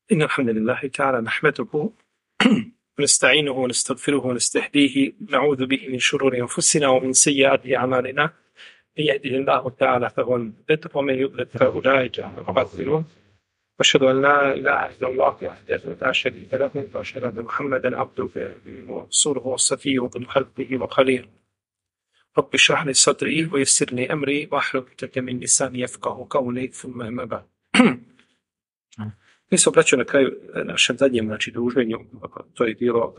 إن الحمد لله تعالى نحمده ونستعينه ونستغفره ونستهديه، نعوذ به من شرور أنفسنا ومن سيئات أعمالنا. من يهده الله تعالى فهو المهتد ومن يضلل فأولئك هم الخاسرون. وأشهد أن لا إله إلا الله وحده لا شريك له، وأشهد أن محمدا عبده ورسوله وصفيه من خلقه وخليله. رب اشرح لي صدري ويسر لي أمري واحلل عقدة من لساني يفقهوا قولي، ثم أما بعد. Mi se obraćao na kraju našem zadnjem druženju, to je bilo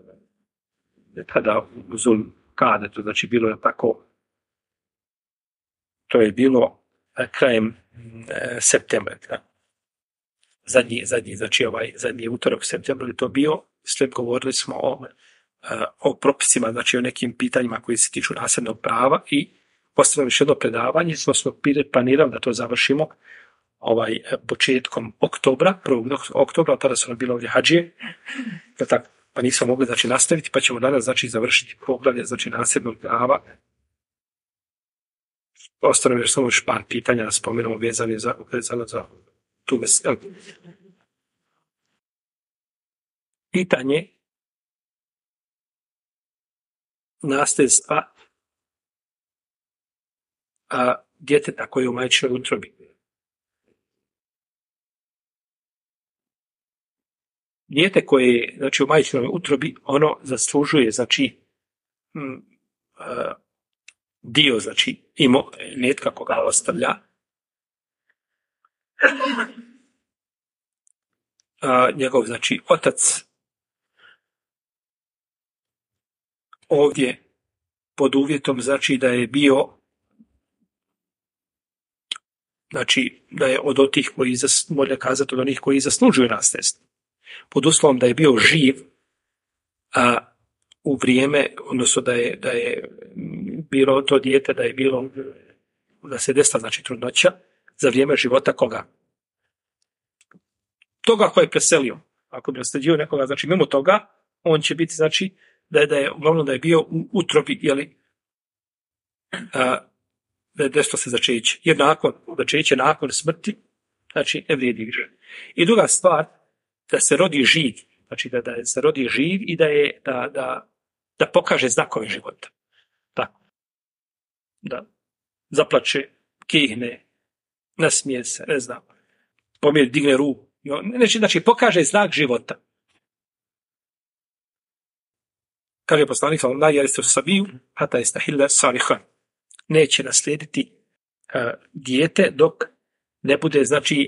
tada u Zulkadetu, znači bilo je tako, to je bilo krajem septembra. Zadnji utorak u septembru je to bio. Sve govorili smo o propisima, znači o nekim pitanjima koji se tiču nasljednog prava i postavili još jedno predavanje. Smo planirali da to završimo početkom oktobra, 1. oktobra, tada su nam bilo ovdje hadžije, pa nismo mogli nastaviti, pa ćemo danas završiti poglavlje nasljednog prava. Ostalo je samo još par pitanja da spomenemo vezano za tu meselu. Pitanje nasljedstva djeteta koje je u majčinoj utrobi. Dijete koje je u majčinoj utrobi, ono zaslužuje dio imetka koga ostavlja. Njegov otac ovdje pod uvjetom da je bio da je od tih koji može kazati od onih koji zaslužuju nasljedstvo. Pod uslovom da je bio živ u vrijeme, odnosno da je bilo to dijete, da je bilo da se desila trudnoća za vrijeme života koga? Toga koji je preselio. Ako bi naslijedio nekoga, mimo toga, on će biti da je uglavnom da je bio u utrobi, da je desilo se začeće. Jer začeće nakon smrti, ne vrijedi više. I druga stvar, da se rodi živ, da se rodi živ i da pokaže znakove života. Tako. Da zaplače, kihne, nasmije se, ne znam, pomjeri, digne ruku. Pokaže znak života. Kaže poslanik sallallahu alejhi ve sellem, sabiju hatta yastahilla salihan. Neće naslijediti dijete dok ne bude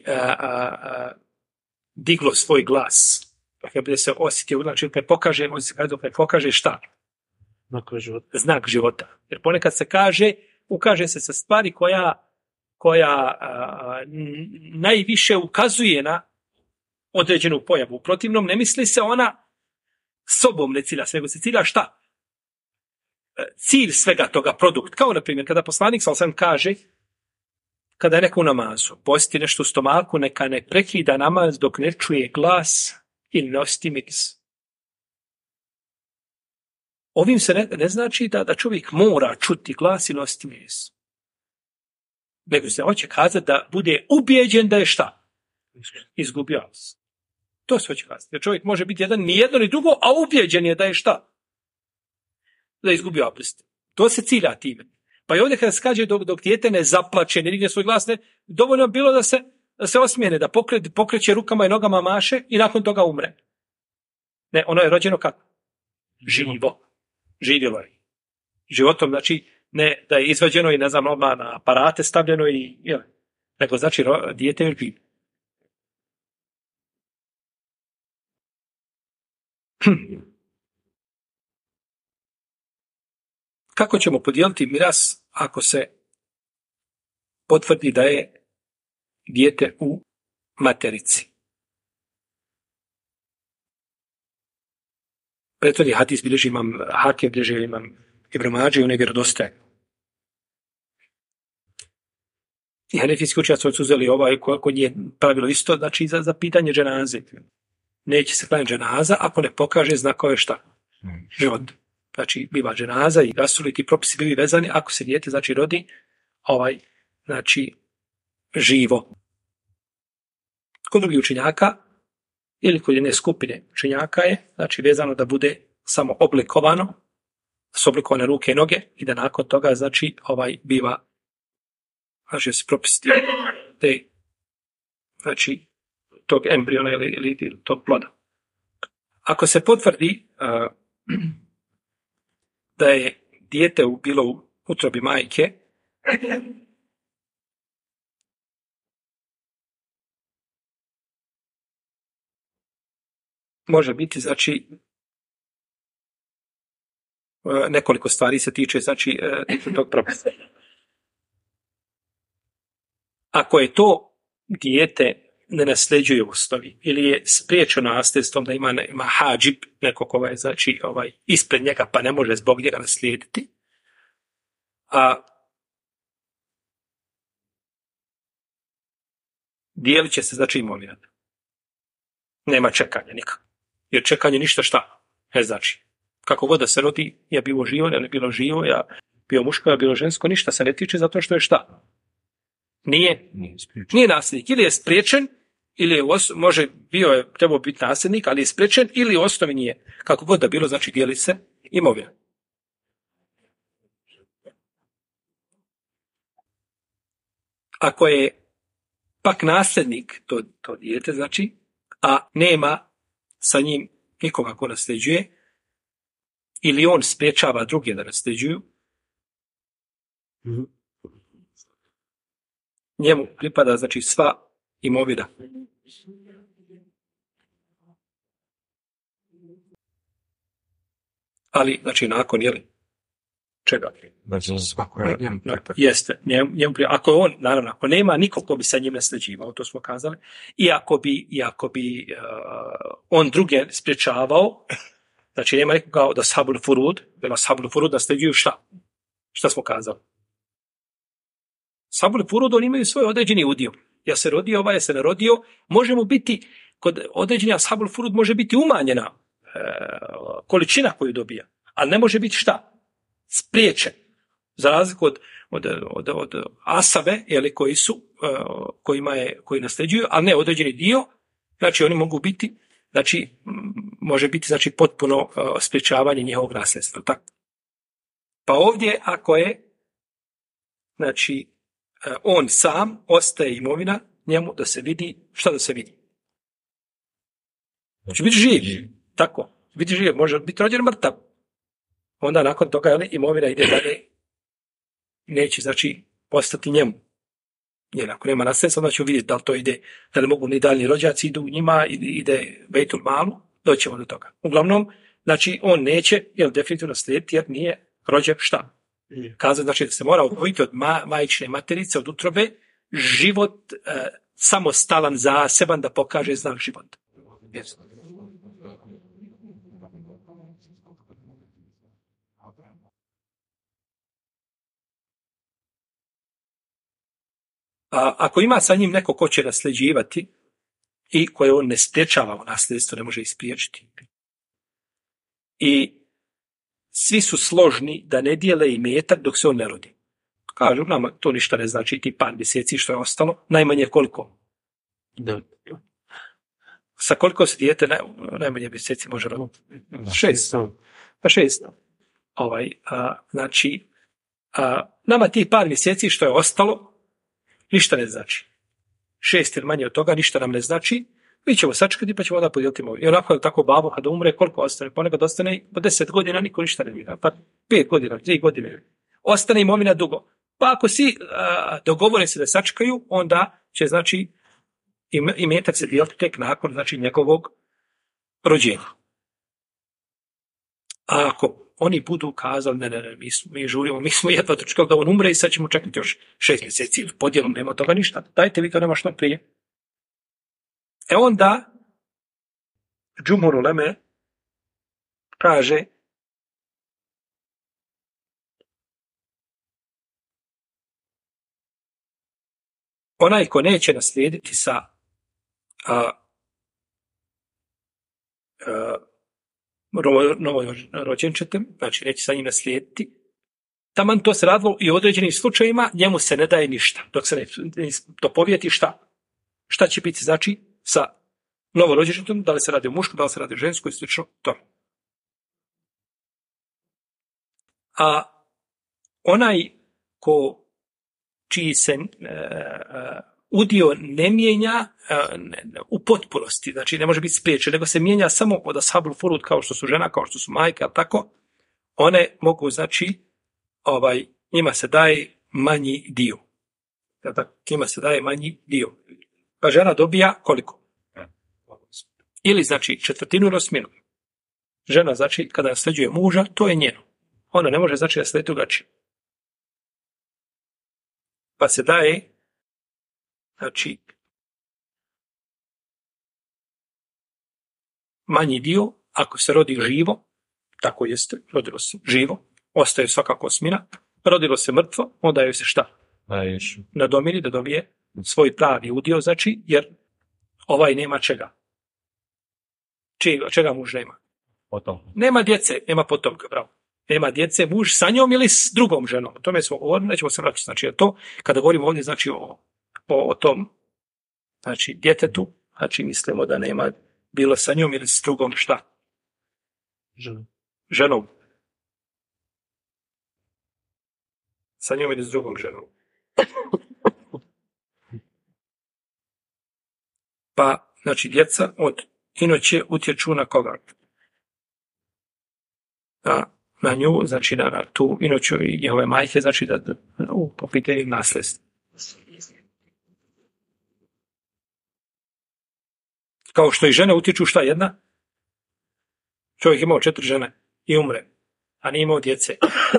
diglo svoj glas. Dakle, bude se osjetio, dok ne pokaže šta? Znak života. Jer ponekad se ukaže se sa stvari koja najviše ukazuje na određenu pojavu. U protivnom, ne misli se ona sobom ne cilja, nego se cilja šta? Cilj svega toga, produkt. Kao, na primjer, kada poslanik sallallahu kaže, kada je neko u namazu, posjeti nešto u stomaku, neka ne prekida namaz dok ne čuje glas ili ne osjeti miris. Ovim se ne znači da čovjek mora čuti glas ili osjeti miris. Nego se hoće kazati da bude ubijeđen da je šta? Izgubio abdest. To se hoće kazati. Jer čovjek može biti ni jedno ni drugo, a ubijeđen je da je šta? Da je izgubio abdest. To se cilja time. Pa i ovdje kada se kaže dok dijete ne zaplače, ne digne svoj glas, dovoljno bilo da se osmijene, da pokreće rukama i nogama, maše i nakon toga umre. Ne, ono je rođeno kako? Živo. Živjelo je. Životom, ne da je izvađeno i odmah na aparate stavljeno nego dijete je živo. Kako ćemo podijeliti miras ako se potvrdi da je dijete u materici? Prethodni hadis bilježi imam Hakim, bilježi imam Ibn Mađe i on je vjerodostojan. I hanefijski učenjaci su uzeli kod nje pravilo isto, za pitanje dženaze. Neće se klanjati dženaza ako ne pokaže znakove šta? Život. Biva dženaza i rasul i ti propisi bili vezani ako se dijete rodi živo. Kod drugih učenjaka ili kod jedne skupine učenjaka je, znači vezano da bude samo oblikovano, s oblikovane ruke i noge i da nakon toga, znači, biva, kaže se propustio te, znači, tog embriona ili tog ploda. Ako se potvrdi da je dijete bilo u utrobi majke, može biti, znači, nekoliko stvari se tiče, znači, tog propisa. Ako je to dijete ne nasljeđuje u osnovi ili je spriječeno nasljedstvom da ima hadžib, neko koga je, znači, ispred njega pa ne može zbog njega naslijediti, a dijelit će se, znači, imovina. Nema čekanja nikako. Jer čekanje ništa šta ne znači. Kako god da se rodi, ja bilo živo, ne bilo živo, ja bio muško, ja bilo žensko, ništa se ne tiče zato što je šta? Nije nasljednik. Ili je spriječen, ili je trebao biti nasljednik, ali je spriječen, ili u osnovi nije. Kako god da bilo, znači dijeli se imovina. Ako je pak nasljednik to dijete, znači, a nema sa njim nikoga ko nasljeđuje, ili on spriječava druge da nasljeđuju, njemu pripada, znači, sva imovina. Ali, znači, nakon, jeli? Čega? Jeste. Ako je on, naravno, ako nema nikog ko bi sa njim nasljeđivao, to smo kazali, i ako bi on druge spriječavao, znači nema nikoga od ashabul furud, jer ashabul furud nasljeđuju šta? Šta smo kazali? Ashabul furud, oni imaju svoj određeni udio. Ja se rodio, ja se ne rodio, može mu biti, kod određeni ashabul furud može biti umanjena količina koju dobija, ali ne može biti šta? Spriječen. Za razliku od asabe, jeli, koji nasljeđuju, ali ne određeni dio, znači oni mogu biti, znači može biti, znači, potpuno spriječavanje njihovog nasljedstva. Tako. Pa ovdje, ako je, znači, on sam ostaje imovina njemu da se vidi, šta da se vidi? Znači biti živ. Tako. Biti živ, može biti rođen mrtav. Onda nakon toga, jeli, imovina ide dalje, neće, znači, postati njemu. Jer ako nema nasljedstva, onda ćemo vidjeti da li to ide, da li mogu ni daljni rođaci idu njima, ide Bejtul Malu, doćemo do toga. Uglavnom, znači, on neće, definitivno slijediti, jer nije rođen šta? Kazati, znači, da se mora odvojiti od majčine materice, od utrobe, život samostalan, zaseban, da pokaže znak života. Yes. A ako ima sa njim neko ko će nasljeđivati i koje on ne spriječava u nasljedstvo, ne može ispriječiti. I svi su složni da ne dijele imetak dok se on ne rodi. Kažu, nama to ništa ne znači, ti par mjeseci što je ostalo, najmanje koliko? Sa koliko se dijete najmanje mjeseci može roditi? 6. Pa 6. Znači, nama ti par mjeseci što je ostalo, ništa ne znači. 6 ili manje od toga, ništa nam ne znači. Mi ćemo sačekati pa ćemo onda podijeliti imovinu. I onako tako babo kada umre, koliko ostane? Ponekad ostane po 10 godina, niko ništa ne vidi. Pa 5 godina, 3 godine. Ostane imovina dugo. Pa ako si dogovore se da sačekaju, onda će, znači, imetak se dijeliti tek nakon, znači, njegovog rođenja. A ako oni budu kazali, ne, mi žurimo, mi smo jedva dočekali da on umre i sad ćemo čekati još 6 mjeseci, podjelom nema toga ništa, dajte vi to nema što prije. Onda Džumhur uleme kaže onaj ko neće naslijediti sa novorođenčetem, znači neće sa njim naslijediti, taman to se radilo i u određenim slučajevima, njemu se ne daje ništa, dok se ne dopovijeti šta će biti, znači, sa novorođenom, da li se radi o mušku, da li se radi o žensku i slično tome. A onaj čiji se udio ne mijenja u potpunosti, znači ne može biti spriječen, nego se mijenja samo od ashabul furud, kao što su žena, kao što su majke, ali tako, one mogu, znači, njima se daje manji dio. Njima se daje manji dio. Pa žena dobija koliko? Ili, znači, četvrtinu ili osminu. Žena, znači, kada nasljeđuje muža, to je njeno. Ona ne može, znači, naslijediti drugačije. Pa se daje, znači, manji dio, ako se rodi živo, tako jeste, rodilo se živo, ostaje svakako osmina, rodilo se mrtvo, onda joj se šta? Nadomiri da dobije svoj pravi udio, znači, jer ovaj nema čega. Čega muž nema? Potomka. Nema djece, nema potomka, bravo. Nema djece, muž sa njom ili s drugom ženom. O tome smo govorili, nećemo se vraćati. Znači, to, kada govorimo ovdje, znači, o tom, znači, djetetu, znači, mislimo da nema bilo sa njom ili s drugom šta? Ženom. Sa njom ili s drugom ženom. Pa, znači, djeca od inoće utječu na koga? Na nju, znači na tu inoću i njehove majke, znači da po pitanju nasljedstva. Kao što i žene utječu šta jedna? Čovjek imao 4 žene i umre, a nije imao djece.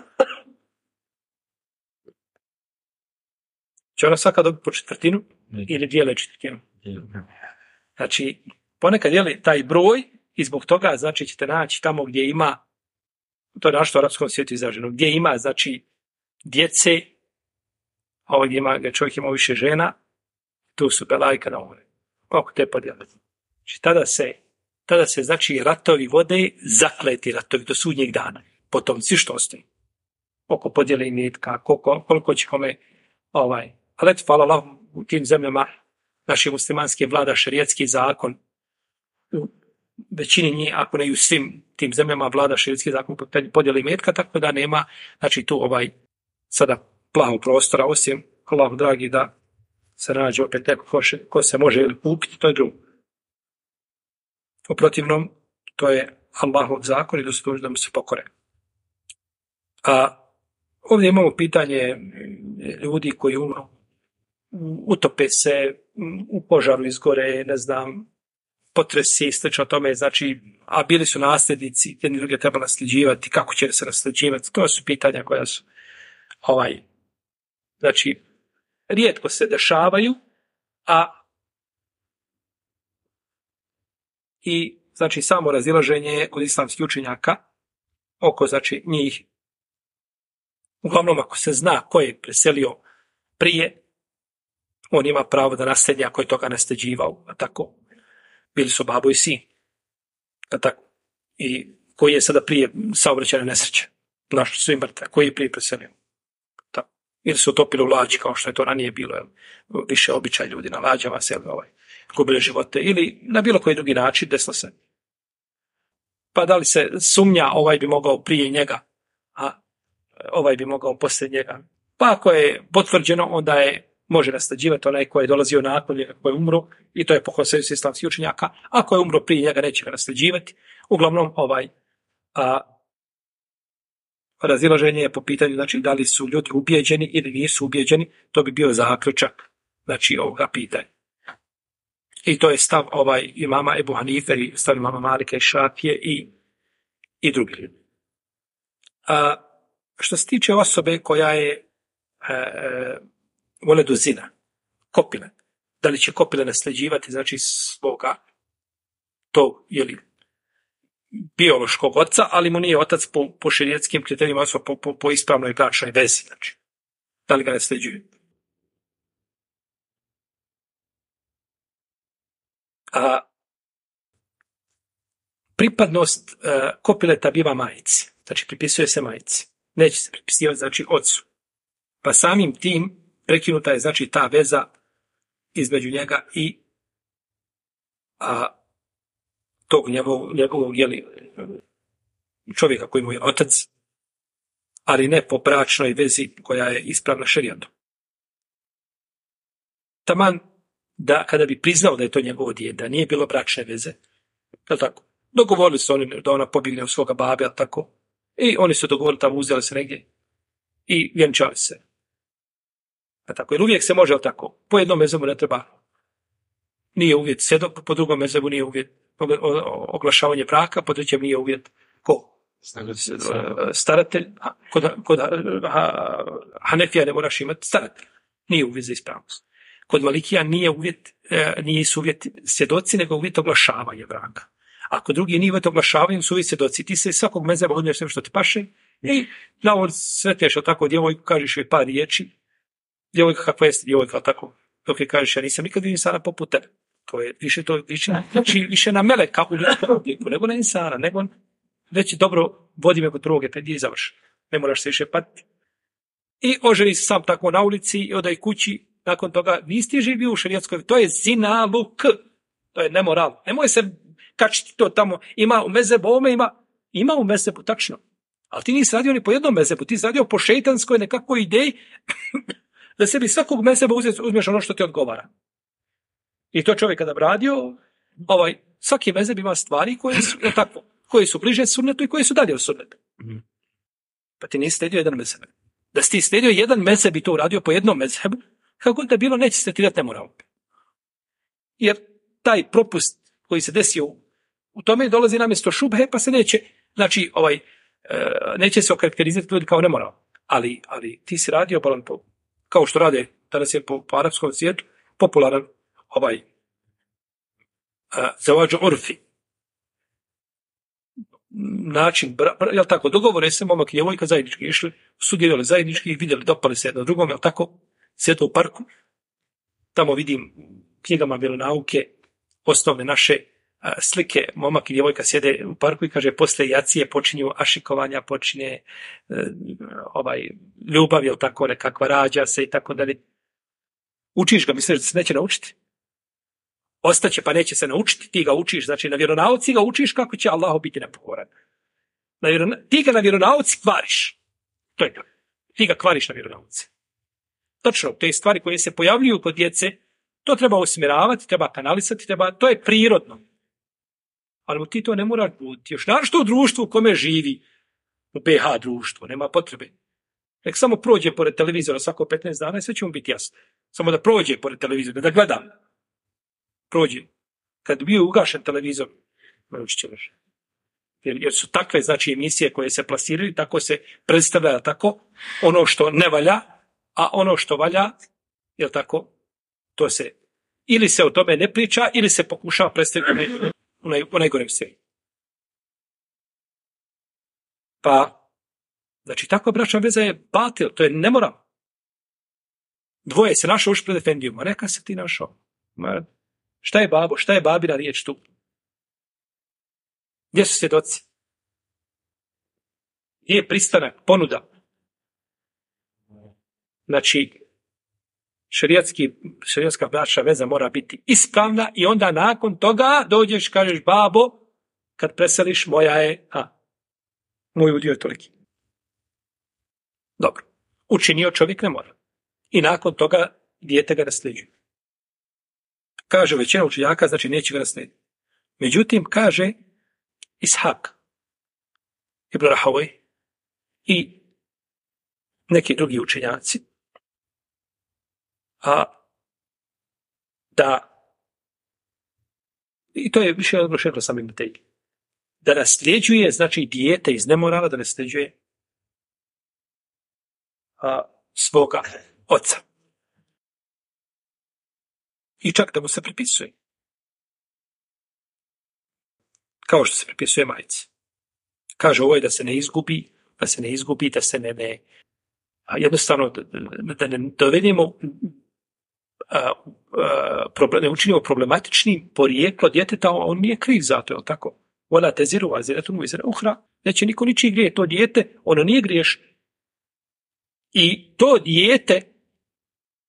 Će ona svaka dobiti po četvrtinu ili dijele četvrtinu? Znači, ponekad dijeli taj broj i zbog toga, znači, ćete naći tamo gdje ima, to je našto u arapskom svijetu izraženo, gdje ima, znači, djece, a ovdje gdje čovjek ima više žena, tu su belajka na umre. Oko te podjele. Znači, tada se, znači, ratovi vode, zakleti ratovi do sudnjeg dana. Potom svi što ostaje. Oko podjele imetka, koliko će kome, ali eto, hvala Allah, u tim zemljama naši muslimanski vlada šerijetski zakon, u većini njih, ako ne i u svim tim zemljama vlada šerijetski zakon podjele imetka, tako da nema, znači, tu sada plahog prostora, osim Allah dragi da se nađe opet neko ko se može ili kupiti, to je drugo. U protivnom, to je Allahov zakon i da se dužni da mu se pokore. A ovdje imamo pitanje ljudi koji umru, utope se, u požaru izgore, ne znam, potresi i slično tome, znači, a bili su nasljednici, jedni druge treba nasljeđivati, kako će se nasljeđivati, to su pitanja koja su, znači, rijetko se dešavaju, i, znači, samo razilaženje kod islamskih učenjaka oko, znači, njih, uglavnom, ako se zna ko je preselio prije, on ima pravo da nasljednji ako je toga nasljeđivao, a tako, bili su babo i sin, a tako, i koji je sada prije saobraćajne nesreće, našli su i mrtve, koji je prije preselio, tako, ili su utopili u lađi, kao što je to ranije bilo, više običaj ljudi na lađama se, gubili živote, ili na bilo koji drugi način desilo se. Pa da li se sumnja, ovaj bi mogao prije njega, a ovaj bi mogao poslije njega. Pa ako je potvrđeno, onda može nasljeđivati onaj koji je dolazio nakon njega, koji je umro, i to je po konsenzusu islamskih učenjaka. Ako je umro prije njega, neće ga nasljeđivati. Uglavnom, razilaženje je po pitanju, znači, da li su ljudi ubijeđeni ili nisu ubijeđeni, to bi bio zaključak, znači, ovoga pitanja. I to je stav imama Ebu Hanife, i stav imama Malika i Šafije i drugi ljudi. Što se tiče osobe koja je voledu zina, kopile, da li će kopile nasljeđivati, znači, svoga tog, biološkog oca, ali mu nije otac po šerijetskim kriterijima, po ispravnoj bračnoj vezi, znači, da li ga nasljeđuju. Pripadnost kopileta biva majici, znači pripisuje se majici, neće se pripisivati, znači, ocu. Pa samim tim prekinuta je, znači, ta veza između njega i tog njegovog čovjeka koji mu je otac, ali ne po bračnoj vezi koja je ispravna šerijatom. Taman da kada bi priznao da je to njegovo dijete, da nije bilo bračne veze, je tako? Dogovorili su oni da ona pobjegne u svoga babe, je tako? I oni su dogovorili tamo, uzeli se negdje i vjenčali se. Je tako? Jer uvijek se može, je tako? Po jednom mezebu ne treba, nije uvjet svjedok, po drugom mezebu nije uvjet oglašavanje braka, po trećem nije uvjet ko? Staratelj. Kod Hanefija ne moraš imati staratelj. Nije uvjet za ispravnost. Kod Malikija nisu uvjet svjedoci, nego uvjet oglašavanje braka. Ako drugi nije uvjet oglašavanje, su uvjet svjedoci. Ti se iz svakog mezeba odniješ sve što ti paše i na ovo sretneš tako djevojku, kažeš joj par riječi. Djevojka kakva jeste djevojka, tako? Dok je kažeš, ja nisam nikad vidio insana poput tebe. To je više na meleka u ljudskom obliku, nego na insana, nego reći dobro, vodi me kod druge, pa gdje završi. Ne moraš se više patiti. I oženi se sam tako na ulici i odaj kući. Nakon toga nisi živio u šerijatskoj, to je zinaluk, to je nemoral. Nemoj se kačiti to tamo, ima u mezebu, ima u mezebu, tačno. Ali ti nisi radio ni po jednom mezebu, ti si radio po šeitanskoj nekakvoj ideji da sebi svakog mezeba uzmeš ono što ti odgovara. I to čovjek kada bi radio, svaki mezeb ima stvari koje su bliže sunnetu i koje su dalje od sunneta. Pa ti nisi sledio jedan mezeb. Da si ti sledio jedan mezeb i to uradio po jednom mezebu, kako god da bilo, neće se tretirati nemoral. Jer taj propust koji se desio u tome dolazi na mjesto šubhe, pa se neće se okarakterizirati ljudi kao nemoral. Ali ti si radio, kao što rade danas je po arapskom svijetu, popularan zavađu urfi. Način, jel tako, dogovore se momak i djevojka zajednički išli, studirali zajednički, vidjeli, dopali se jedno drugom, jel tako, sjede u parku, tamo vidim knjigama vjeronauke, osnovne naše slike, momak i djevojka sjede u parku i kaže, posle jacije počinju ašikovanja, počinje ljubav, jel tako, nekakva rađa se i tako dalje. Učiš ga, misliš da se neće naučiti? Ostaće, pa neće se naučiti, ti ga učiš, znači na vjeronauci ga učiš kako će Allahu biti nepokoran. Ti ga na vjeronauci kvariš. To je to. Ti ga kvariš na vjeronauci. Točno, te stvari koje se pojavljuju kod djece, to treba usmjeravati, treba kanalisati, to je prirodno. Ali mu ti to ne moraš buditi. Još našto u društvu u kome živi, u BH društvu, nema potrebe. Nek samo prođe pored televizora svako 15 dana i sve će mu biti jasno. Samo da prođe pored televizora, da gleda. Prođe. Kad bi bio ugašen televizor, naučit će više. Jer su takve, znači, emisije koje se plasiraju, tako se predstavlja tako, ono što ne valja, a ono što valja, jel tako, to se, ili se o tome ne priča, ili se pokušava predstaviti u najgorem svijetu. Pa, znači, takva bračna veza je batil, to je nemoral. Dvoje se našao už pred efendijom, a neka se ti našao. Šta je babo, šta je babina riječ tu? Gdje su svjedoci? Gdje je pristanak, ponuda? Znači, šerijatska bračna veza mora biti ispravna i onda nakon toga dođeš, kažeš, babo, kad preseliš, moja je, moj udio je toliki. Dobro. Učinio čovjek ne mora. I nakon toga dijete ga nasljeđuje. Kaže većina učenjaka, znači neće ga naslijediti. Međutim, kaže Ishak ibn Rahavoj i neki drugi učenjaci, i to je više odnošeno samim Tejmi, da nasljeđuje, znači dijete iz nemorala, da nasljeđuje svoga oca. I čak da mu se pripisuje. Kao što se pripisuje majci. Kaže ovo je da se ne izgubi, da se ne jednostavno da ne dovedemo ne učinimo problematičnim porijeklo djeteta, on nije kriv za to, je li tako? Vola teziru vaziratun vizra uhra, neće niko ničiji grije, to dijete, ono nije griješ. I to dijete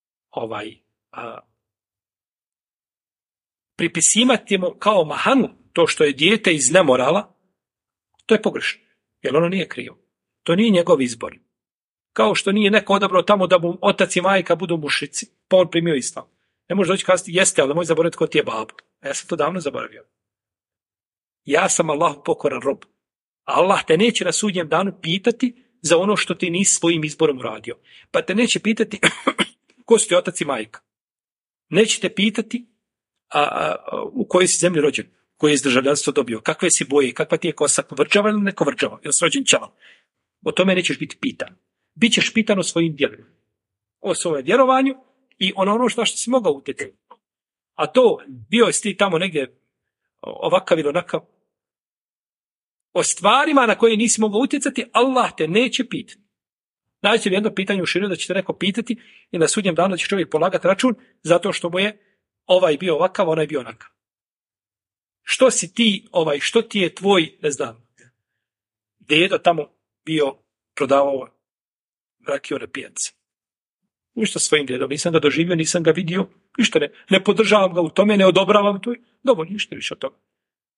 pripisimati mu kao mahanu, to što je dijete iz nemorala, to je pogrešno, jer ono nije krivo. To nije njegov izbor. Kao što nije neko odabrao tamo da mu otac i majka budu mušici, pa on primio islam. Ne može doći kazati, jeste, ali nemoj zaboraviti ko ti je babo. A ja sam to davno zaboravio. Ja sam Allahu pokoran rob. Allah te neće na sudnjem danu pitati za ono što ti nisi svojim izborom uradio. Pa te neće pitati ko su ti otac i majka. Neće te pitati u kojoj si zemlji rođen, koje je državljanstvo dobio, kakve si boje, kakva ti je kosa, vrđava ili neko vrđava, ili si rođen čalan. O tome nećeš biti pitan. Bićeš pitan o svojim djelima, o svojem vjerovanju i ono što si mogao utjecati. A to, bio si ti tamo negdje ovakav ili onakav, o stvarima na koje nisi mogao utjecati, Allah te neće pitati. Naći jedno pitanje u širinu da će te neko pitati i na sudnjem danu da će čovjek polagati račun zato što mu je ovaj bio ovakav, onaj bio onakav. Što si ti, što ti je tvoj, ne znam, dedo tamo bio prodavao rakiju na pijaci. Ništa svojim djedom, nisam ga doživio, nisam ga vidio, ništa ne podržavam ga u tome, ne odobravam to, dovoljno, ništa više od toga.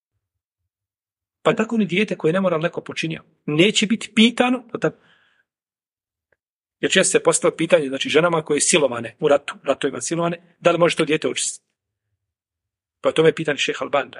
Pa tako ni dijete koje ne mora neko počinio. Neće biti pitano, jer često se postavlja pitanje, znači ženama koje je silovane u ratovima silovane, da li može to dijete očistiti? Pa o tome je pitanje šejh Albani.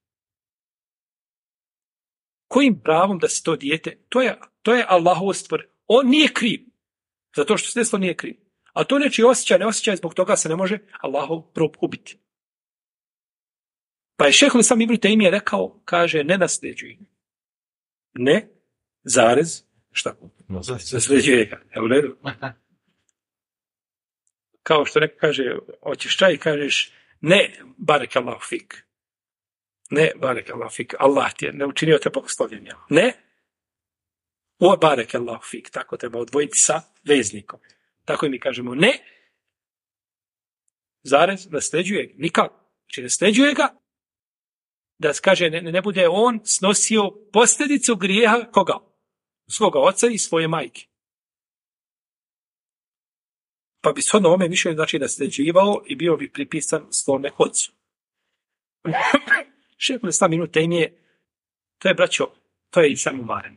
Kojim pravom da se to dijete, to je Allahovo stvar. On nije kriv, zato što se desilo nije kriv. A to neći ne osjećaj, zbog toga se ne može Allahov rob ubiti. Pa je šejh Islam Ibn Tejmije rekao, kaže, ne nasljeđuj. Ne, zarez, šta? Nasljeđuje ga. Evo redu. Kao što neko kaže, hoćeš čaj, kažeš, ne, barek Allah fik. Ne, barek Allah fik. Allah ti je ne učinio te blagoslovljenja. Ne, o barek Allah fik. Tako treba odvojiti sa veznikom. Tako i mi kažemo, ne, zarez, nasljeđuje ga. Nikako. Znači, nasljeđuje ga, da kaže, ne bude on snosio posljedicu grijeha koga? Svoga oca i svoje majke. Pa bi shodno ovome mišljenju znači nasljeđivao i bio bi pripisan svome ocu. Šejhul Islam Ibn Tejmije, to je, braćo, to je i sam umaren.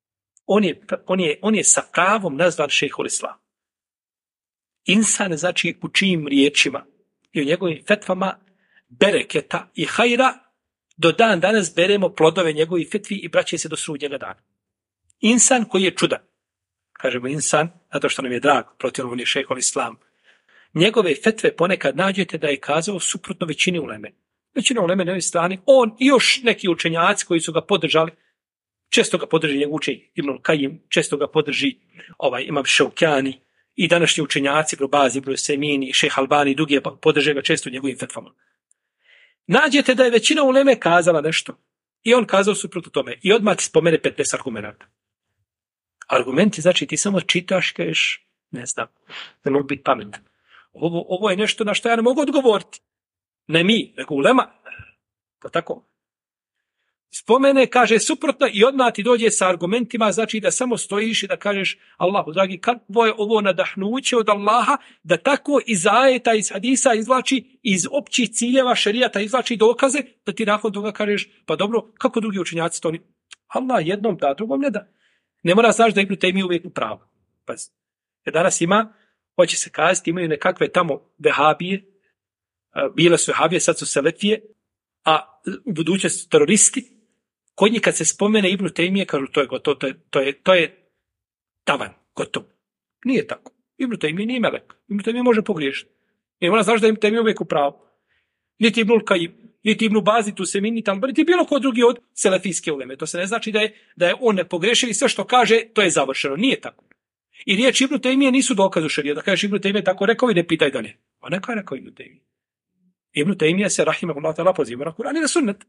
On je sa pravom nazvan šejhul Islam. Insan, znači, u čijim riječima i u njegovim fetvama bereketa i hajra do dan danas beremo plodove njegovih fetvi i braće se do sudnjega dana. Insan koji je čudan. Kažemo insan, zato što nam je drag, protiv on je šejhul Islam. Njegove fetve ponekad nađete da je kazao suprotno većini uleme. Većina uleme na ovoj strani, on i još neki učenjaci koji su ga podržali, često ga podrži njegov učenje, Ibn Kajim, često ga podrži Imam Šaukjani i današnji učenjaci, Ibn Baz, Ibn Semini, šejh Albani, drugi podrže ga često u njegovim fetvama. Nađete da je većina uleme kazala nešto i on kazao suprotno tome i odmah ti spomene 15 argumenata. Argumenti, znači ti samo čitaš, kažeš, ne znam, ne mogu biti pametan. Ovo je nešto na što ja ne mogu odgovoriti. Ne mi, nego ulema. Pa tako. Spomene, kaže suprotno i odmah ti dođe sa argumentima, znači da samo stojiš i da kažeš Allahu, dragi, kakvo je ovo nadahnuće od Allaha, da tako iz ajeta, iz hadisa izvlači, iz općih ciljeva šerijata izvlači dokaze, da ti nakon toga kažeš, pa dobro, kako drugi učenjaci to ni... Allah jednom da, drugom ne da. Ne mora znaš da Ibn Tejmije uvijek u pravu. Pazi. Jer danas hoće se kazati, imaju nekakve tamo vehabije, bile su vehabije, sad su selefije, a u budućnosti su teroristi. Kod njih kad se spomene Ibn Tejmije, kažu to je gotovo, to je tavan, gotovo. Nije tako. Ibn Tejmije nije melek. Ibn Tejmije može pogriješiti. Ne mora znaš da Ibn Tejmije uvijek u pravu. Niti Ibn Kajim, niti Ibn Bazi, tu se niti Albani, niti bilo ko drugi od selefijske uleme. To se ne znači da je on ne pogrešio i sve što kaže, to je završeno. Nije tako. I riječ Ibn Tejmije nisu dokaz u šerijatu. Da kažeš Ibn Tejmije tako rekao i ne pitaj dalje. A neka je rekao Ibn Tejmije. Ibn Tejmije se rahimahullah ta'ala poziva na Kur'an i na sunnet.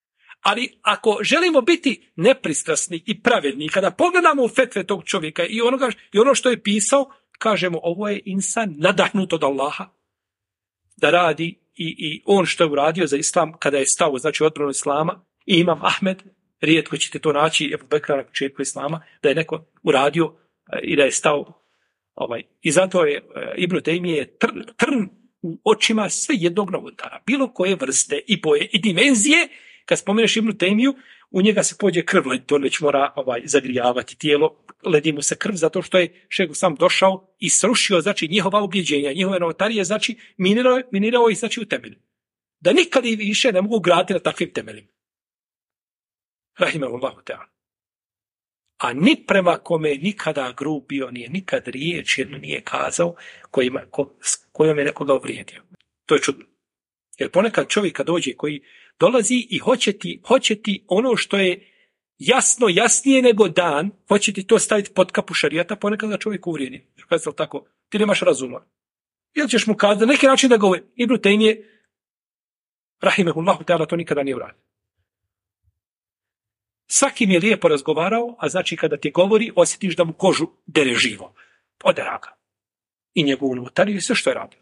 Ali ako želimo biti nepristrasni i pravedni, kada pogledamo u fetve tog čovjeka i ono što je pisao, kažemo ovo je insan nadahnut od Allaha da radi i on što je uradio za islam kada je stao, znači odbranu islama, i Imam Ahmed, rijetko ćete to naći, Ebu Bekra na početku islama, da je neko uradio i da je stao. I zato je Ibn Tejmije trn u očima sve jednog novotara, bilo koje vrste i boje i dimenzije, Kad spomeneš Ibn Tejmiju, u njega se pođe krv, to već mora zagrijavati tijelo, ledi mu se krv zato što je šejh sam došao i srušio, znači, njihova ubjeđenja, njihove novotarije, znači, minirao ih, znači, u temelju. Da nikad i više ne mogu graditi na takvim temeljima. Rahimahullahu ta'ala. A ni prema kome nikada grubio nije, nikad riječ jednu nije kazao kojom je nekoga uvrijedio. To je čudno. Jer ponekad čovjek kad dođe koji dolazi i hoće ti ono što je jasnije nego dan, hoće ti to staviti pod kapu šarijata, ponekad ga čovjek uvrijedi. Kaže tako, ti nemaš razuma. Ili ćeš mu kazati na neki način da govori. Ibn Tejmije, rahimehullahu ta'ala, to nikada nije uradio. Svaki mi je lijepo razgovarao, a znači kada ti govori, osjetiš da mu kožu dere živo. Odera ga. I njegovu novotariju i sve što je radio.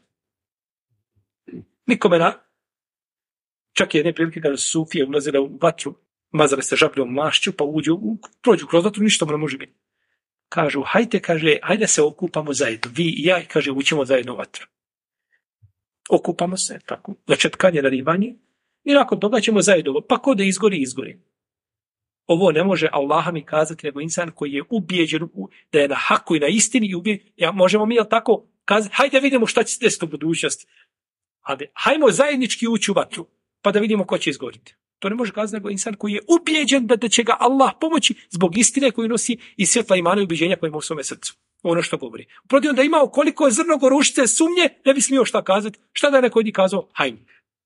Nikome čak je jedne prilike kada su sufije ulazile u vatru, mazale se žabljom mašću, pa prođu kroz vatru, ništa mu ne može biti. Kažu, hajde se okupamo zajedno. Vi i ja, kaže, učimo zajedno u vatru. Okupamo se, tako, začetkanje, narivanje, i nakon toga ćemo zajedno, pa ko da izgori. Ovo ne može Allah mi kazati, nego insan koji je ubijeđen da je na haku i na istini i možemo mi, jel tako, kazati, hajde vidimo šta će se desiti u budućnosti. Ali hajmo zajednički ući u vatru, pa da vidimo ko će izgoriti. To ne može kazati nego insan koji je ubijeđen da će ga Allah pomoći zbog istine koju nosi i svjetla imana i ubijeđenja koje ima u svome srcu. Ono što govori. Protiv da imao koliko zrno gorušice sumnje, ne bi smio šta kazati. Šta da je neko od njih kazao? Hajmo.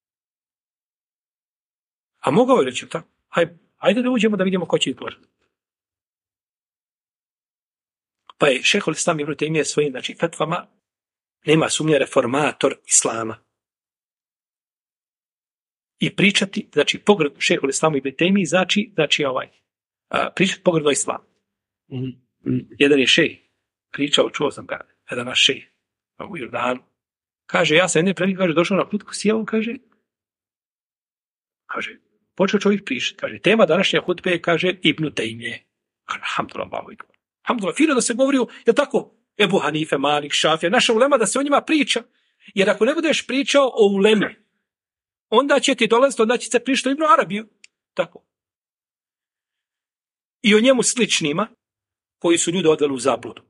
A mogao je reći, tako? Hajde da uđemo da vidimo ko će izgoriti. Pa je šejhul islam Ibn Tejmije svojim, znači, fetvama, nema sumnje, reformator islama. I pričati, znači, pogrdno šejhul islamu Ibn Tejmiji, znači pričati pogrdno islamu. Jedan je šejh pričao, čuo sam ga, jedan naš šejh u Jordanu. Kaže, ja sam jedne prilike, kaže, došao na putku, sjeo, kaže, počeo čovjek pričati, kaže, tema današnje hutbe je, kaže, Ibn Tejmije. Kaže, alhamdulillah, fino da se govorio, je tako, Ebu Hanife, Malik, Šafija, naša ulema da se o njima priča, jer ako ne budeš pričao o ulemi, onda će ti dolaziti, onda će se pričati o Ibn Arabiju, tako. I o njemu sličnima, koji su ljude odveli u zabludu.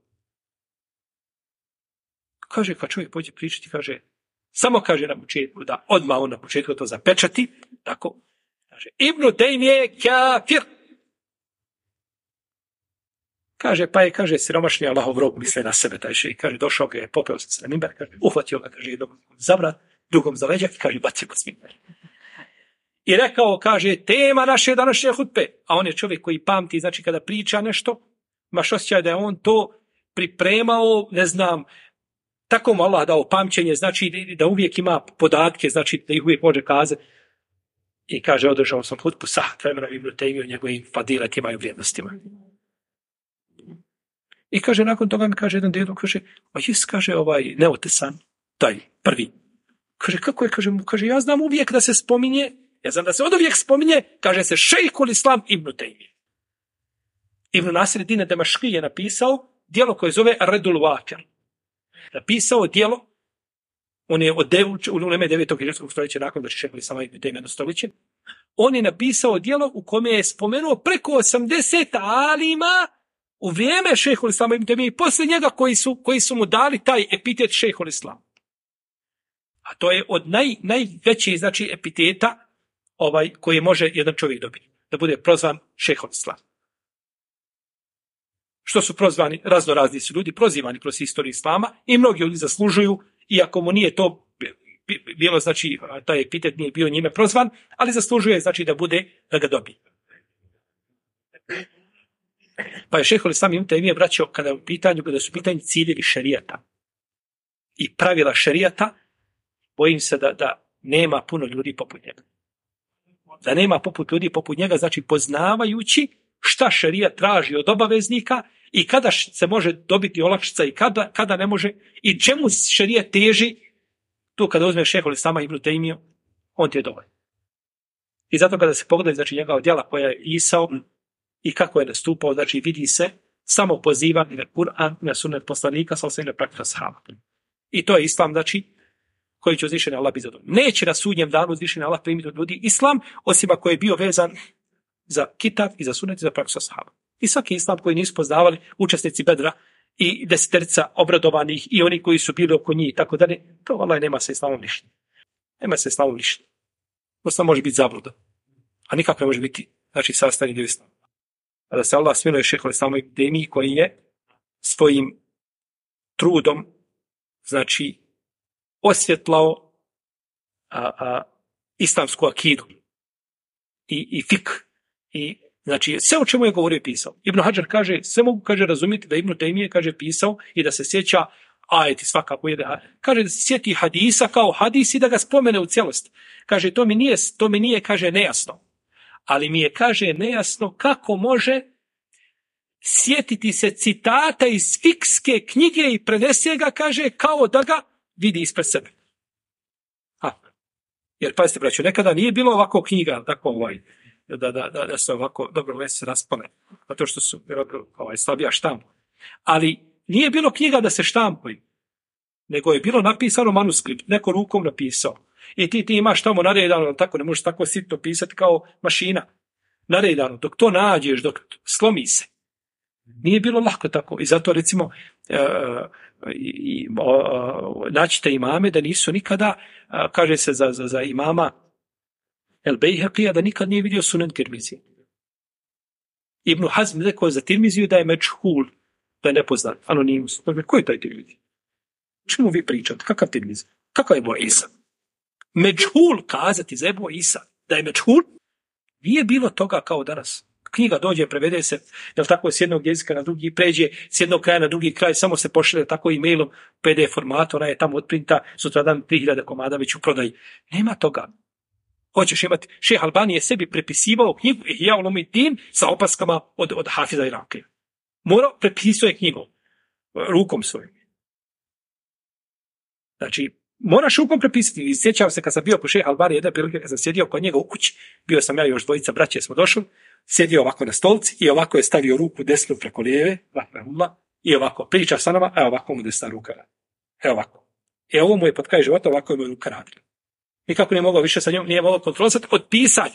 Kaže, kad čovjek pođe pričati, kaže, samo kaže na početku, da odmah on na početku to zapečati, tako, kaže, Ibn Tejmije je kafir. Kaže, pa je, kaže, siromašni Allahov rob, misle na sebe taj šejh. Kaže, došao ga je, popeo se na mimber, kaže, uhvatio ga, kaže, jednom za vrat, drugom za leđak i kaže, bacio ga s mimber. I rekao, kaže, tema naše današnje hutbe. A on je čovjek koji pamti, znači kada priča nešto, imaš osjećaj da je on to pripremao, ne znam, tako mu Allah dao pamćenje, znači da uvijek ima podatke, znači da ih uvijek može kazati. I kaže, održao sam hutbu sahat vremena Ibn Tejmiju, njegovim fadiletima i vrijednostima. I kaže, nakon toga mi kaže jedan djelo, kaže, neotesan, taj prvi. Kaže, kako je, kaže, ja znam uvijek da se spominje, ja znam da se od uvijek spominje, kaže se šejhul islam Ibn Tejmije. Ibn Nasir Din Demaški je napisao djelo koje zove Redul Wafir. Napisao djelo, on je u uleme 9. hidžretskog stoljeća, nakon da će šejhul islam Ibn Tejmije jedno stoljeće, on je napisao djelo u kome je spomenuo preko 80 alima u vrijeme šejhul islama Ibn Tejmije i poslije njega koji su mu dali taj epitet šejhul islam. A to je od najvećih, znači, epiteta koji može jedan čovjek dobiti. Da bude prozvan šejhul islam. Što su prozvani, raznorazni su ljudi, prozivani kroz istoriju islama i mnogi ljudi zaslužuju, iako mu nije to bilo, znači, taj epitet nije bio njime prozvan, ali zaslužuje, znači, da ga dobije. Pa je šejhul islam Ibn Tejmije vraćao kada su pitanje ciljevi šerijata i pravila šerijata, bojim se da nema puno ljudi poput njega. Da nema poput ljudi poput njega, znači poznavajući šta šerijat traži od obaveznika i kada se može dobiti olakšica i kada ne može i čemu šerijat teži, tu kada uzme šejhul islama Ibn Tejmiju, on ti je dovoljno. I zato kada se pogleda, znači, njegova djela koja je pisao i kako je nastupao, znači vidi se samo pozivanje na Kur'an, na sunnet poslanika, sa osnovne praktika sahaba. I to je islam, znači, koji će uzvišeni Allah biti zadovoljan. Neće na sudnjem danu uzvišeni Allah primiti od ljudi islam, osim ako je bio vezan za kitab i za sunet i za praksu ashaba. I svaki islam koji nisu poznavali učesnici Bedra i deseterica obradovanih i oni koji su bili oko njih i tako dalje, to valjda nema sa islamom ništa. Nema se islamom ništa. To samo može biti zabluda. A nikako ne može biti, znači, sastavni dio islama. A da se Allah smiluje šejhu Islamu ibn Tejmiji koji je svojim trudom, znači, osvjetlao islamsku akidu i fik. I, znači, sve o čemu je govorio i pisao. Ibn Hadžar kaže, sve mogu, kaže, razumjeti da Ibn Tejmije, kaže, pisao i da se sjeća ajeti svakako je da, kaže, da se sjeti hadisa kao hadis i da ga spomene u cijelosti. Kaže, to mi nije, kaže, nejasno. Ali mi je, kaže, nejasno kako može sjetiti se citata iz fikske knjige i prenese ga, kaže, kao da ga vidi ispred sebe. Jer, pazite, braću, nekada nije bilo ovako knjiga, tako da se ovako dobro se raspale, zato što su slabija štampa. Ali nije bilo knjiga da se štampaju, nego je bilo napisano manuskript, neko rukom napisao. I ti imaš tamo naredano, tako ne možeš tako sitno pisati kao mašina. Naredano, dok to nađeš, dok slomi se. Nije bilo lako tako. I zato, recimo, naćite imame da nisu nikada, kaže se za imama El Bejheqija, da nikad nije vidio Sunan Tirmizije. Ibn Hazm rekao za Tirmiziju da je mečhul, da je nepoznat, anonimus. Ko je taj Tirmizija? Čemu vi pričate? Kakav Tirmizija? Kakav je Ebu Isa? Mečhul kazati za Ebu Isa da je mečhul, nije bilo toga kao danas. Knjiga dođe, prevede se, jel tako, s jednog jezika na drugi, pređe s jednog kraja na drugi kraj, samo se pošalje tako e-mailom, PDF formatu, ona je tamo otprinta, sutradan 3000 komada već u prodaji. Nema toga. Hoćeš imati, Šejh Albani je sebi prepisivao knjigu Ihja Ulumuddin sa opaskama od Hafiza Irakija. Morao, prepisao je knjigu rukom svojim. Znači, moraš rukom prepisati. I sjećam se kad sam bio po Šejh Albani, jedne prilike kad sam sjedio kod njega u kući, bio sam ja i još dvojica braće, smo došli, sjedio ovako na stolci i ovako je stavio ruku desnu preko lijeve, i ovako priča sa nama, a ovako mu desna ruka radi. Ovako. Ovo mu je pod kraj života, ovako je mu ruka radila. Nikako nije mogao više sa njom, nije mogao kontrolisati od pisanja.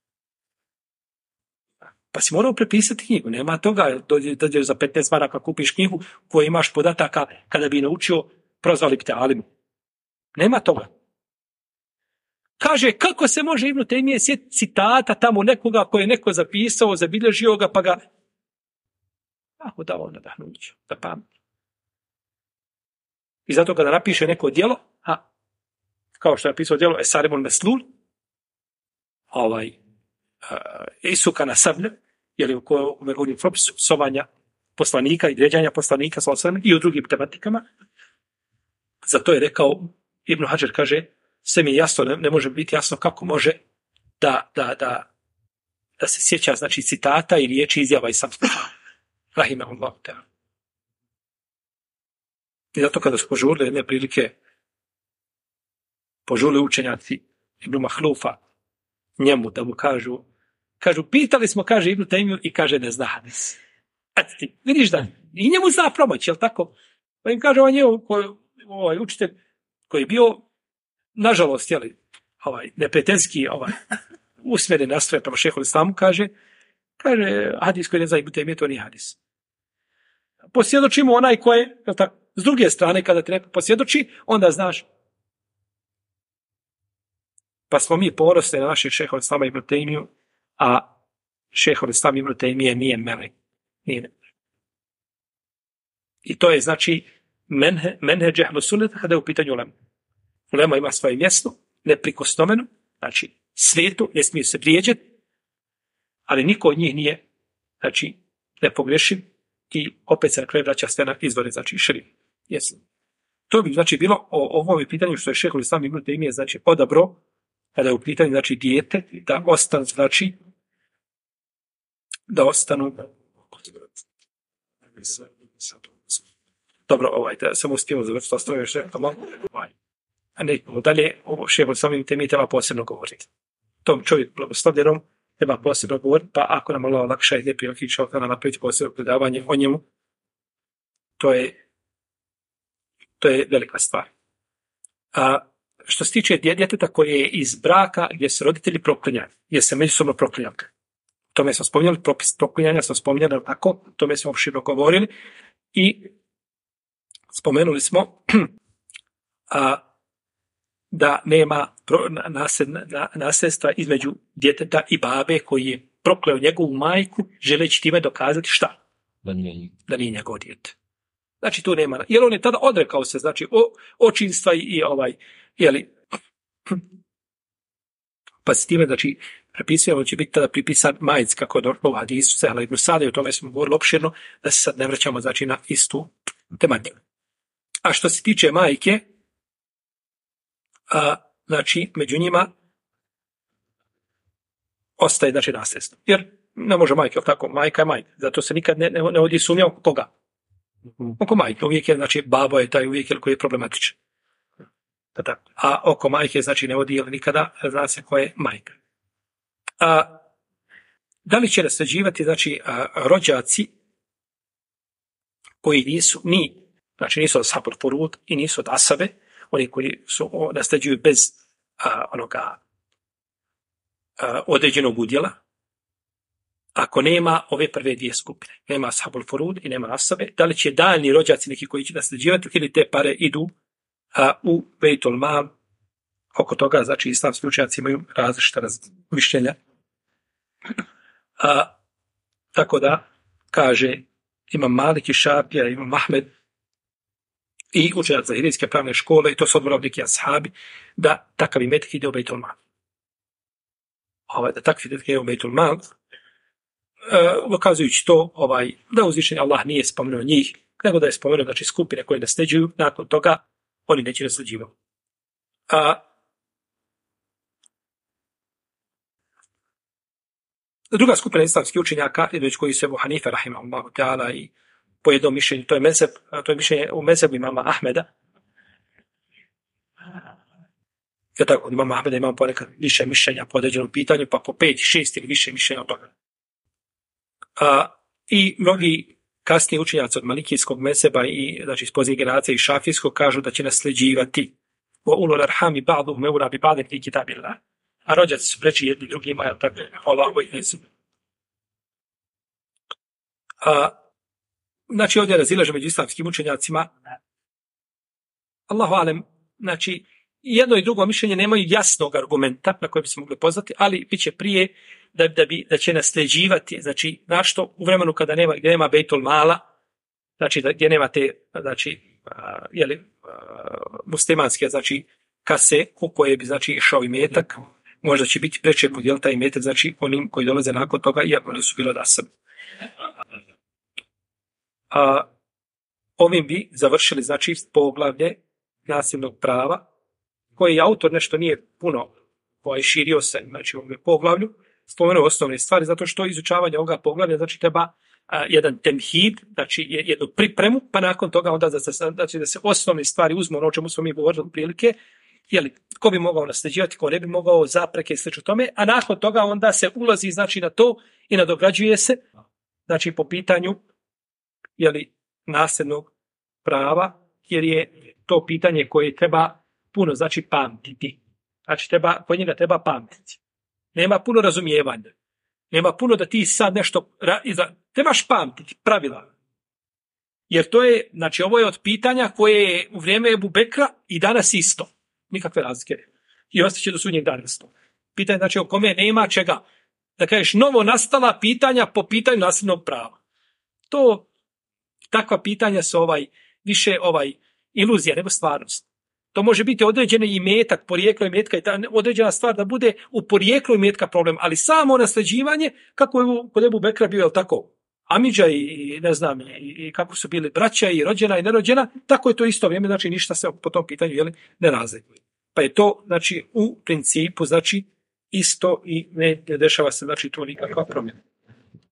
Pa si morao prepisati knjigu, nema toga, dođeš za 15 maraka kupiš knjigu koju imaš podataka kada bi naučio, prozvali bi te alimu. Nema toga. Kaže, kako se može Ibn Tejmije sjetiti citata tamo nekoga koje je neko zapisao, zabilježio ga, pa ga dao nadahnuće, da pamti. I zato kada napiše neko djelo, kao što je napisao djelo Esarimul Meslul, Isuka na sablje, jer je u kome govorim propisu psovanja poslanika i vrijeđanja poslanika i u drugim tematikama. Zato je rekao, Ibn Hadžar kaže, sve mi je jasno, ne može biti jasno kako može da se sjeća, znači, citata i riječi izjava i sam rahimahullah. I zato kada su požurili jedne prilike, požurili učenjaci Ibn Mahlufa njemu da mu kažu, pitali smo, kaže Ibn Tejmiju, i kaže ne zna hadis. Ti vidiš da i njemu zna promoć, jel tako? Pa im kaže ovaj učitelj koji je bio, nažalost, neprijateljski usmjeren nastrojen prema šejhu Islamu, kaže hadis koji ne zna Ibn Tejmije, to nije hadis. Posvjedočimo onaj koje, s druge strane, kada ti neko posvjedoči, onda znaš. Pa smo mi ponosni na našeg šejha Islama Ibn Tejmiju, a šejh Islam Ibn Tejmije nije melek. I to je, znači, menheđ ehlu sunneta kada je u pitanju ulema. Ulema ima svoje mjesto, neprikosnoveno, znači svetu, ne smije se vrijeđati, ali niko od njih nije, znači, nepogrešiv i opet se na kraju vraća sve na izvore, znači šerijat. Jesu. To bi, znači, bilo o ovom pitanju što je šejh Islam Ibn Tejmije, znači, odabro, kada je u pitanju, znači, dijete, da ostanu, znači, da ostanu. Dobro, da samo uspijemo završiti, ostavimo još nešto malo. A ne, dalje, ovo šejh samim temi treba posebno govoriti. Tom čovjek blagoslovljenom treba posebno govoriti, pa ako nam malo lakša i neprilaki će ovdje napraviti posebno predavanje o njemu, to je velika stvar. A što se tiče djeteta koje je iz braka gdje se roditelji proklinjaju, gdje se međusobno proklinjaju. Tome smo spominjali, propis proklinjanja smo spominjali, tako, tome smo široko govorili i spomenuli smo da nema nasljedstva između djeteta i babe koji je prokleo njegovu majku, želeći time dokazati šta? Da nije njegovo dijete. Znači tu nema, jer on je tada odrekao se, znači očinstva i pa s time, znači, prepisujemo, će biti tada pripisan majic, kako je došlo u hadisu Sehla ibn Sada, i o tome smo govorili opširno, da se sad ne vraćamo, znači, na istu tematiku. A što se tiče majke, znači, među njima ostaje, znači, nasljedstvo. Jer ne može majke, tako, majka je majka, zato se nikad ne vodi sumnja oko koga. Oko majke, uvijek je, znači, babo je taj uvijek koji je problematičan. A oko majke, znači, ne vodi nikada, zna se ko je majka. Da li će nasljeđivati, znači, rođaci koji nisu nisu od sabor porud i nisu od asabe, oni koji su nasljeđuju bez određenog udjela, ako nema ove prve dvije skupine, nema sabor porud i nema asabe, da li će daljni rođaci neki koji će nasljeđivati ili te pare idu u Bejtul Mal? Oko toga, znači, islamski učenjaci imaju različita mišljenja. Tako da, kaže Imam Malik i Šafija, Imam Ahmed i učenjaci zahirijske pravne škole, i to su odboravni neki ashabi, da takav imetak ide u Bejtul Mal. Da takav imetak ide u Bejtul Mal, dokazujući to, da uzvišeni Allah nije spomenuo njih, nego da je spomenuo, znači, skupine koje nasljeđuju, nakon toga oni neće nasljeđivati. Druga skupina islamskih učenjaka, između koji su Ebu Hanife, rahimahullahu ta'ala, i po jednom mišljenju, to je mišljenje u mezhebu imama Ahmeda. Ja tako, imama Ahmeda imamo ponekad više mišljenja po određenom pitanju, pa po 5, 6 ili više mišljenja od toga. I mnogi kasniji učenjaci od malikijskog mezheba i, znači, iz poziv generacije i šafijskog kažu da će nasljeđivati wa ulul arhami ba'duhum awla bi ba'din fi kitabillah. A rođaci su preči jedni drugima, je tako, Allahovoj knjizi. Znači, ovdje razilaže među islamskim učenjacima. Allahu alem, znači, jedno i drugo mišljenje nemaju jasnog argumenta na koje bi se mogli pozvati, ali bit će prije da će nasljeđivati, znači, našto u vremenu kada gdje nema Bejtul Mala, znači, gdje nema te, znači, muslimanske, znači, kase u koje bi, znači, išao imetak, možda će biti preče podijeliti taj imetak, znači, onim koji dolaze nakon toga, iako da su bilo da sam. Ovim bi završili, znači, poglavlje nasljednog prava, koji autor nešto nije puno širio se, znači, u ovom poglavlju, spomenuo osnovne stvari, zato što izučavanje ovoga poglavlja, znači, treba jedan temhid, znači, jednu pripremu, pa nakon toga onda da se osnovne stvari uzmu, ono o čemu smo mi govorili prilike, ko bi mogao nasljeđivati, ko ne bi mogao, zapreke i slično tome, a nakon toga onda se ulazi, znači, na to i nadograđuje se, znači, po pitanju nasljednog prava, jer je to pitanje koje treba puno, znači, pamtiti. Znači, kod njega treba pamtiti. Nema puno razumijevanja. Nema puno da ti sad nešto... Trebaš pamtiti pravila. Jer to je, znači, ovo je od pitanja koje je u vrijeme Ebu Bekra i danas isto. Nikakve razlike. I ostaće do sudnjeg dana isto. Pitanje, znači, o kome nema čega. Da kažeš, novo nastala pitanja po pitanju nasljednog prava. Takva pitanja su više iluzija nego stvarnost. To može biti određeni imetak, porijeklo imetka i određena stvar da bude u porijeklu imetka problem, ali samo nasljeđivanje, kako je kod Ebu Bekra bio, tako, amidža i ne znam, i kako su bili braća i rođena i nerođena, tako je to isto vrijeme, znači ništa se po tom pitanju ne razlikuje. Pa je to, znači, u principu, znači, isto i ne dešava se, znači, to nikakva promjena.